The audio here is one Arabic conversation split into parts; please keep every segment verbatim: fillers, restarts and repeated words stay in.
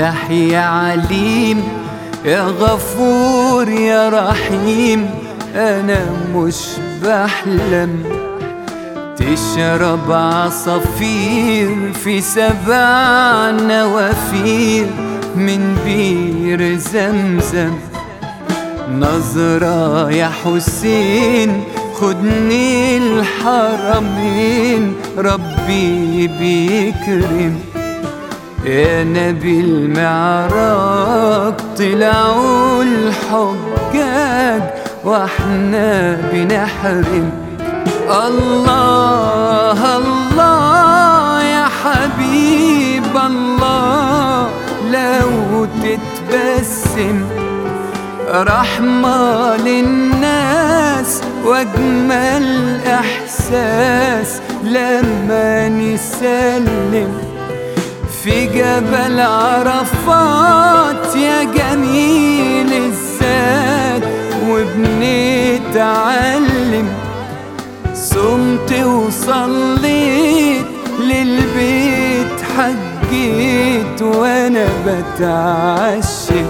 فتاح يا عليم يا غفور يا رحيم، أنا مش بحلم. تشرب عصافير في سبع نوافير من بير زمزم. نظرة يا حسين خدني الحرمين، ربي بيكرم. يا نبي المعراج طلعوا الحجاج واحنا بنحرم. الله الله يا حبيب الله، لو تتبسم رحمة للناس واجمل احساس لما نسلم في جبل عرفات يا جميل الذات. وبنتعلم صمت وصليت للبيت، حجيت وانا بتعشم.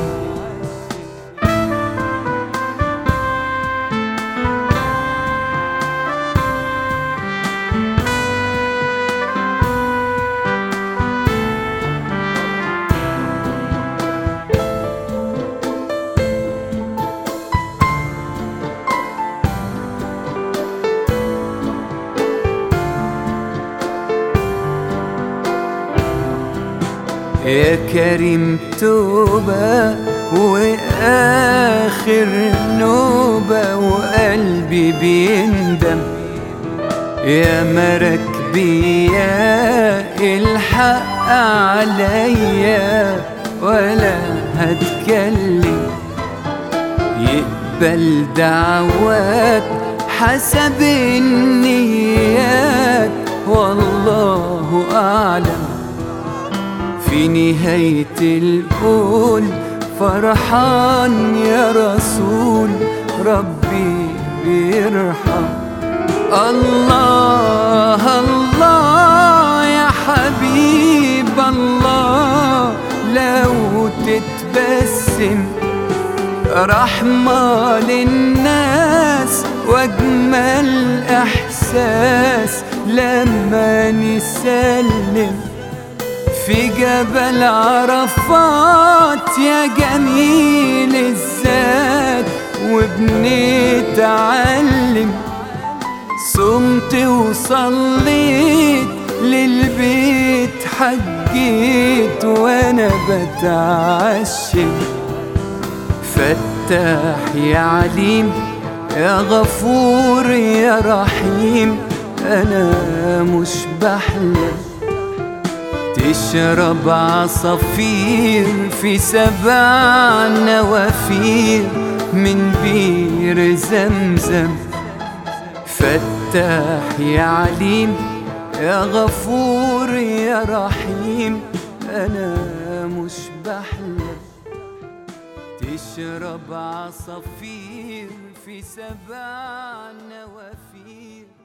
يا كريم توبة وآخر نوبة وقلبي بيندم. يا مراكبي يا الحق عليا ولا هتكلم. يقبل دعواك حسب النيات والله أعلم. في نهاية القول فرحان يا رسول، ربي بيرحم. الله الله يا حبيب الله، لو تتبسم رحمة للناس واجمل احساس لما نسلم في جبل عرفات يا جميل الذات. وبنتعلم صمت وصليت للبيت، حجيت وانا بتعشم. فتاح يا عليم يا غفور يا رحيم، أنا مش بحلم. تشرب عصافير في سبع نوافير من بير زمزم. فتاح يا عليم يا غفور يا رحيم، أنا مش بحلم. تشرب عصافير في سبع نوافير